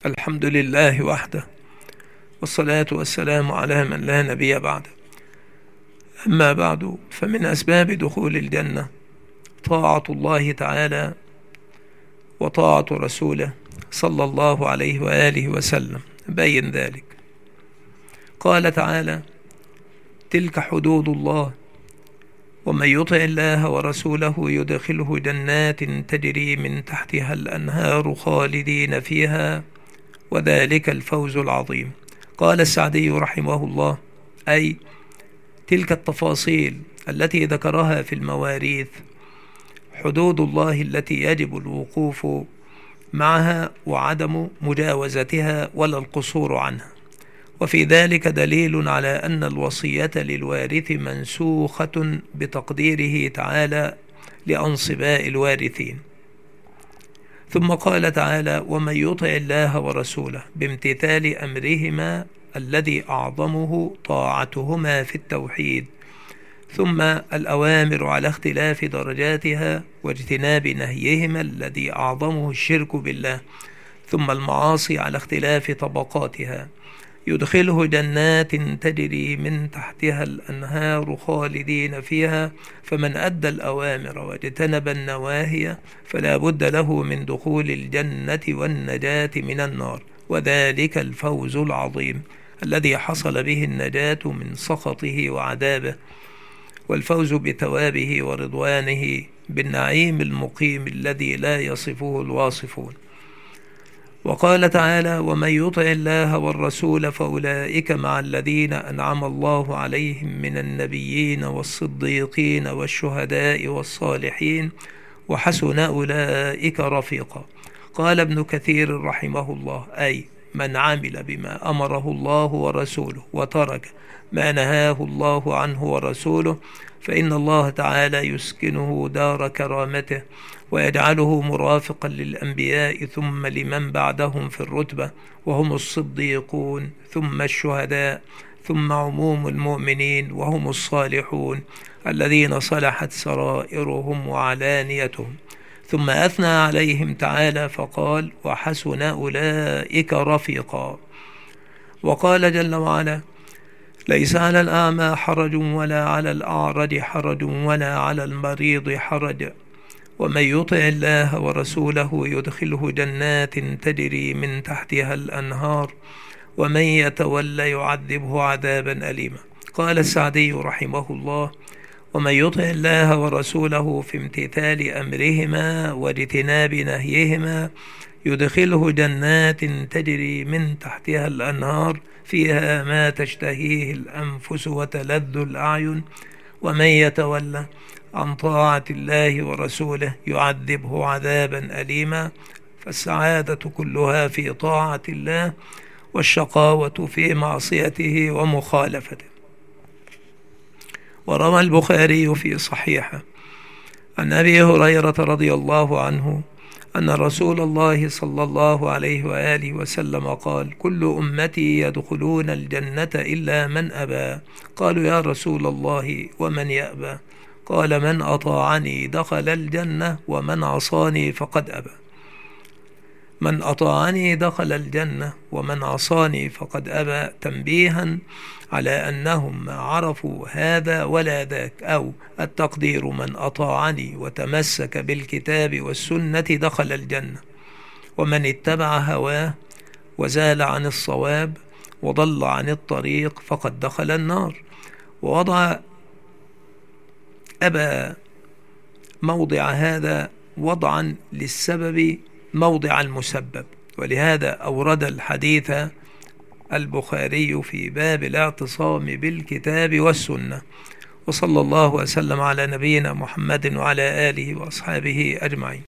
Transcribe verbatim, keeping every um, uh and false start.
الحمد لله وحده، والصلاة والسلام على من لا نبي بعده. أما بعد، فمن أسباب دخول الجنة طاعة الله تعالى وطاعة رسوله صلى الله عليه وآله وسلم. بين ذلك قال تعالى: تلك حدود الله ومن يطع الله ورسوله يدخله جنات تجري من تحتها الأنهار خالدين فيها وذلك الفوز العظيم. قال السعدي رحمه الله: أي تلك التفاصيل التي ذكرها في المواريث حدود الله التي يجب الوقوف معها وعدم مجاوزتها ولا القصور عنها. وفي ذلك دليل على أن الوصية للوارث منسوخة بتقديره تعالى لأنصباء الوارثين. ثم قال تعالى: ومن يطع الله ورسوله بامتثال أمرهما الذي أعظمه طاعتهما في التوحيد، ثم الأوامر على اختلاف درجاتها واجتناب نهيهما الذي أعظمه الشرك بالله، ثم المعاصي على اختلاف طبقاتها، يدخله جنات تجري من تحتها الأنهار خالدين فيها. فمن أدى الأوامر واجتنب النواهي فلا بد له من دخول الجنة والنجاة من النار، وذلك الفوز العظيم الذي حصل به النجاة من سخطه وعذابه، والفوز بثوابه ورضوانه بالنعيم المقيم الذي لا يصفه الواصفون. وقال تعالى: ومن يطع الله والرسول فأولئك مع الذين أنعم الله عليهم من النبيين والصديقين والشهداء والصالحين وحسن أولئك رفيقا. قال ابن كثير رحمه الله: أي من عمل بما أمره الله ورسوله وترك ما نهاه الله عنه ورسوله فإن الله تعالى يسكنه دار كرامته ويجعله مرافقا للأنبياء ثم لمن بعدهم في الرتبة، وهم الصديقون ثم الشهداء ثم عموم المؤمنين وهم الصالحون الذين صلحت سرائرهم وعلانيتهم. ثم أثنى عليهم تعالى فقال: وحسن أولئك رفيقا. وقال جل وعلا: ليس على الأعمى حرج ولا على الأعرج حرج ولا على المريض حرج ومن يطع الله ورسوله يدخله جنات تجري من تحتها الأنهار ومن يتولى يعذبه عذابا أليما. قال السعدي رحمه الله: ومن يطع الله ورسوله في امتثال أمرهما واجتناب نهيهما يدخله جنات تجري من تحتها الأنهار فيها ما تشتهيه الأنفس وتلذ الأعين ومن يتولى عن طاعة الله ورسوله يعذبه عذابا أليما. فالسعادة كلها في طاعة الله والشقاوة في معصيته ومخالفته. وروى البخاري في صحيحه عن أبي هريرة رضي الله عنه أن رسول الله صلى الله عليه وآله وسلم قال: كل أمتي يدخلون الجنة إلا من أبى. قالوا: يا رسول الله ومن يأبى؟ قال: من أطاعني دخل الجنة ومن عصاني فقد أبى. من أطاعني دخل الجنة ومن عصاني فقد أبى، تنبيها على أنهم ما عرفوا هذا ولا ذاك، أو التقدير: من أطاعني وتمسك بالكتاب والسنة دخل الجنة، ومن اتبع هواه وزال عن الصواب وضل عن الطريق فقد دخل النار. ووضع أبى موضع هذا وضعا للسبب موضع المسبب، ولهذا أورد الحديث البخاري في باب الاعتصام بالكتاب والسنة. وصلى الله وسلم على نبينا محمد وعلى آله وأصحابه أجمعين.